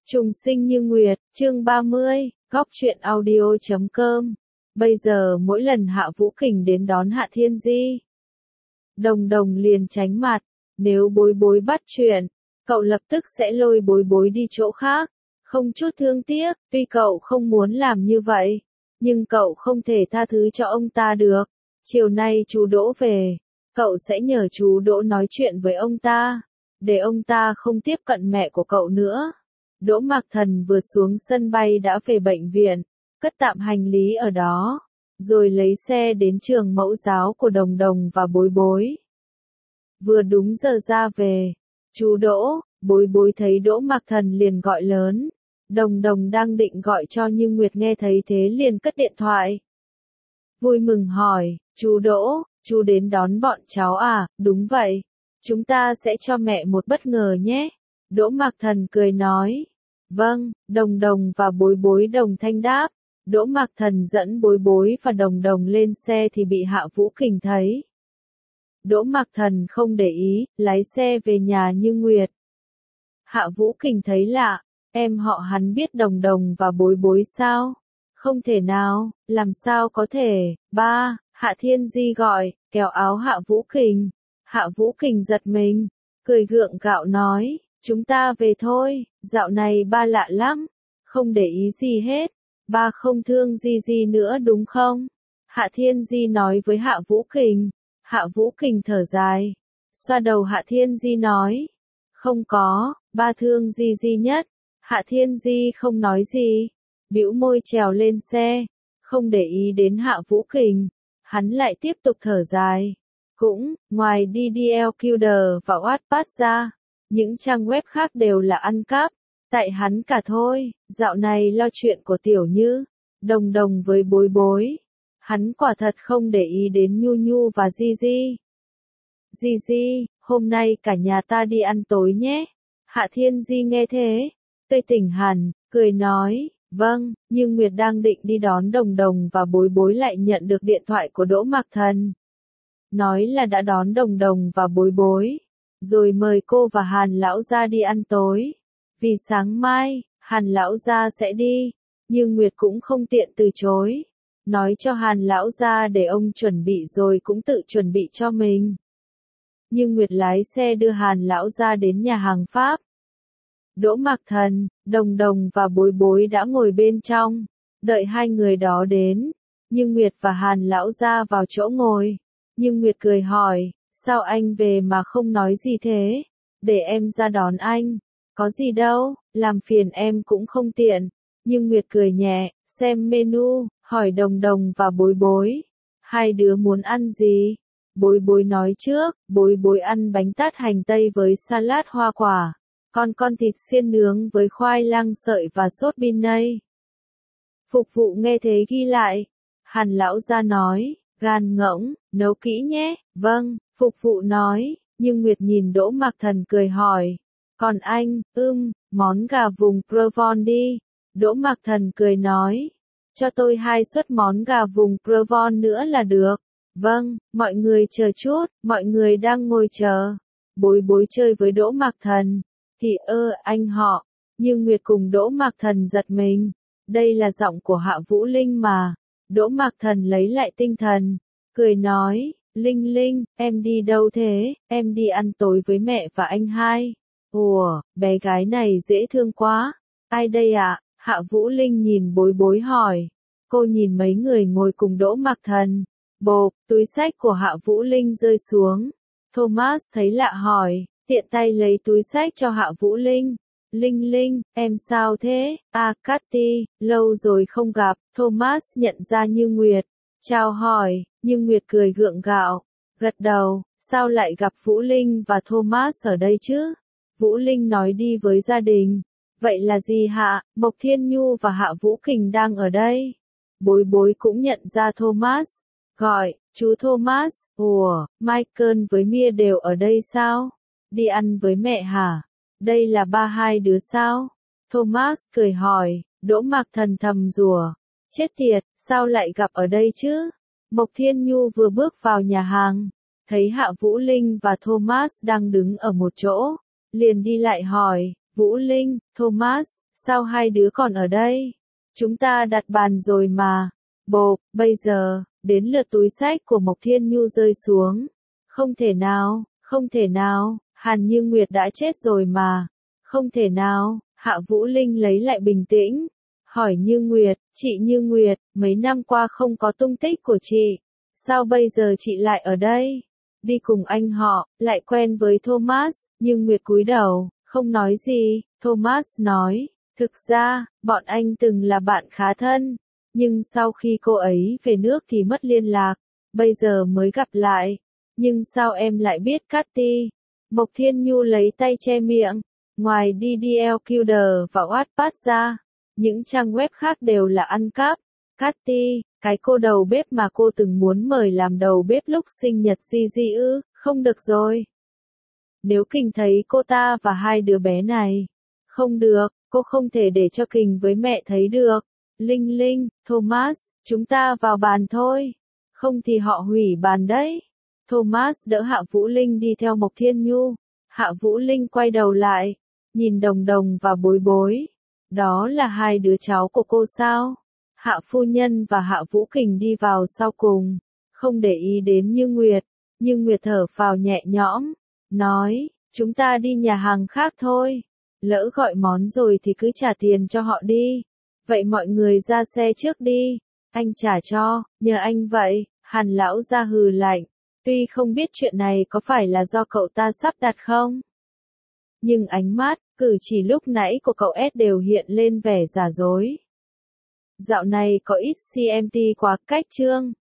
Trùng sinh như nguyệt, chương 30, góc truyện audio.com. Bây giờ mỗi lần Hạ Vũ Kình đến đón Hạ Thiên Di, Đồng Đồng liền tránh mặt, nếu Bối Bối bắt chuyện, cậu lập tức sẽ lôi Bối Bối đi chỗ khác, không chút thương tiếc, tuy cậu không muốn làm như vậy, nhưng cậu không thể tha thứ cho ông ta được. Chiều nay chú Đỗ về, cậu sẽ nhờ chú Đỗ nói chuyện với ông ta, để ông ta không tiếp cận mẹ của cậu nữa. Đỗ Mạc Thần vừa xuống sân bay đã về bệnh viện, cất tạm hành lý ở đó, rồi lấy xe đến trường mẫu giáo của Đồng Đồng và Bối Bối. Vừa đúng giờ ra về, chú Đỗ, Bối Bối thấy Đỗ Mạc Thần liền gọi lớn. Đồng Đồng đang định gọi cho nhưng Nguyệt nghe thấy thế liền cất điện thoại. Vui mừng hỏi, chú Đỗ, chú đến đón bọn cháu à? Đúng vậy, chúng ta sẽ cho mẹ một bất ngờ nhé. Đỗ Mạc Thần cười nói. Vâng, Đồng Đồng và Bối Bối đồng thanh đáp. Đỗ Mạc Thần dẫn Bối Bối và Đồng Đồng lên xe thì bị Hạ Vũ Kình thấy. Đỗ Mạc Thần không để ý, lái xe về nhà như Nguyệt. Hạ Vũ Kình thấy lạ, em họ hắn biết Đồng Đồng và Bối Bối sao? Không thể nào, làm sao có thể? Ba, Hạ Thiên Di gọi, kéo áo Hạ Vũ Kình. Hạ Vũ Kình giật mình, cười gượng gạo nói. Chúng ta về thôi, dạo này ba lạ lắm, không để ý gì hết, ba không thương Di nữa đúng không? Hạ Thiên Di nói với Hạ Vũ Kình. Hạ Vũ Kình thở dài, xoa đầu Hạ Thiên Di nói, không có, ba thương Di nhất. Hạ Thiên Di không nói gì, bĩu môi trèo lên xe, không để ý đến Hạ Vũ Kình, hắn lại tiếp tục thở dài. Cũng, ngoài DDL Killer và Wattpad ra, những trang web khác đều là ăn cắp, tại hắn cả thôi. Dạo này lo chuyện của Tiểu Như, Đồng Đồng với Bối Bối, hắn quả thật không để ý đến Nhu Nhu và Di. Di, hôm nay cả nhà ta đi ăn tối nhé. Hạ Thiên Di nghe thế, tươi tỉnh hẳn, cười nói, vâng, nhưng Nguyệt đang định đi đón Đồng Đồng và Bối Bối lại nhận được điện thoại của Đỗ Mạc Thần. Nói là đã đón Đồng Đồng và Bối Bối, rồi mời cô và Hàn lão gia đi ăn tối. Vì sáng mai, Hàn lão gia sẽ đi, nhưng Nguyệt cũng không tiện từ chối. Nói cho Hàn lão gia để ông chuẩn bị rồi cũng tự chuẩn bị cho mình. Nhưng Nguyệt lái xe đưa Hàn lão gia đến nhà hàng Pháp. Đỗ Mạc Thần, Đồng Đồng và Bối Bối đã ngồi bên trong, đợi hai người đó đến. Nhưng Nguyệt và Hàn lão gia vào chỗ ngồi. Nhưng Nguyệt cười hỏi, sao anh về mà không nói gì thế? Để em ra đón anh. Có gì đâu, làm phiền em cũng không tiện. Nhưng Nguyệt cười nhẹ, xem menu, hỏi Đồng Đồng và Bối Bối. Hai đứa muốn ăn gì? Bối Bối nói trước, Bối Bối ăn bánh tát hành tây với salad hoa quả. Con thịt xiên nướng với khoai lang sợi và sốt bin nây. Phục vụ nghe thế ghi lại. Hàn lão gia nói, gan ngỗng, nấu kỹ nhé. Vâng, phục vụ nói, nhưng Nguyệt nhìn Đỗ Mạc Thần cười hỏi. Còn anh, món gà vùng Provence đi. Đỗ Mạc Thần cười nói, cho tôi 2 suất món gà vùng Provence nữa là được. Vâng, mọi người chờ chút, mọi người đang ngồi chờ. Bối Bối chơi với Đỗ Mạc Thần. Thì anh họ. Nhưng Nguyệt cùng Đỗ Mạc Thần giật mình. Đây là giọng của Hạ Vũ Linh mà. Đỗ Mạc Thần lấy lại tinh thần, cười nói, Linh, em đi đâu thế? Em đi ăn tối với mẹ và anh hai. Ủa, bé gái này dễ thương quá. Ai đây ạ? Hạ Vũ Linh nhìn Bối Bối hỏi. Cô nhìn mấy người ngồi cùng Đỗ Mạc Thần. Bộp, túi xách của Hạ Vũ Linh rơi xuống. Thomas thấy lạ hỏi, tiện tay lấy túi xách cho Hạ Vũ Linh. Linh, em sao thế? Cathy, lâu rồi không gặp. Thomas nhận ra Như Nguyệt. Chào hỏi, Như Nguyệt cười gượng gạo, gật đầu, sao lại gặp Vũ Linh và Thomas ở đây chứ? Vũ Linh nói đi với gia đình. Vậy là gì hạ? Mộc Thiên Nhu và Hạ Vũ Kình đang ở đây. Bối Bối cũng nhận ra Thomas. Gọi, chú Thomas, ủa, Michael với Mia đều ở đây sao? Đi ăn với mẹ hả? Đây là ba hai đứa sao? Thomas cười hỏi. Đỗ Mạc Thần thầm rủa. Chết tiệt, sao lại gặp ở đây chứ? Mộc Thiên Nhu vừa bước vào nhà hàng, thấy Hạ Vũ Linh và Thomas đang đứng ở một chỗ, liền đi lại hỏi, Vũ Linh, Thomas, Sao hai đứa còn ở đây? Chúng ta đặt bàn rồi mà. Bộp, bây giờ, đến lượt túi xách của Mộc Thiên Nhu rơi xuống. Không thể nào, không thể nào, Hàn Như Nguyệt đã chết rồi mà. Không thể nào, Hạ Vũ Linh lấy lại bình tĩnh. Hỏi Như Nguyệt, chị Như Nguyệt, mấy năm qua không có tung tích của chị. Sao bây giờ chị lại ở đây? Đi cùng anh họ, lại quen với Thomas, Như Nguyệt cúi đầu, không nói gì. Thomas nói, thực ra, bọn anh từng là bạn khá thân. Nhưng sau khi cô ấy về nước thì mất liên lạc, bây giờ mới gặp lại. Nhưng sao em lại biết Cathy? Mộc Thiên Nhu lấy tay che miệng. Ngoài DDL Killer và Wattpad ra, những trang web khác đều là ăn cắp. Cathy, cái cô đầu bếp mà cô từng muốn mời làm đầu bếp lúc sinh nhật Gigi ư, không được rồi. Nếu Kình thấy cô ta và hai đứa bé này, không được, cô không thể để cho Kình với mẹ thấy được. Linh Linh, Thomas, chúng ta vào bàn thôi. Không thì họ hủy bàn đấy. Thomas đỡ Hạ Vũ Linh đi theo Mộc Thiên Nhu. Hạ Vũ Linh quay đầu lại, nhìn Đồng Đồng và Bối Bối. Đó là hai đứa cháu của cô sao? Hạ phu nhân và Hạ Vũ Kình đi vào sau cùng, không để ý đến Như Nguyệt. Như Nguyệt thở phào nhẹ nhõm, nói, chúng ta đi nhà hàng khác thôi. Lỡ gọi món rồi thì cứ trả tiền cho họ đi. Vậy mọi người ra xe trước đi. Anh trả cho, nhờ anh vậy. Hàn lão ra hừ lạnh. Tuy không biết chuyện này có phải là do cậu ta sắp đặt không, nhưng ánh mắt, cử chỉ lúc nãy của cậu S đều hiện lên vẻ giả dối. Dạo này có ít CMT quá cách chương.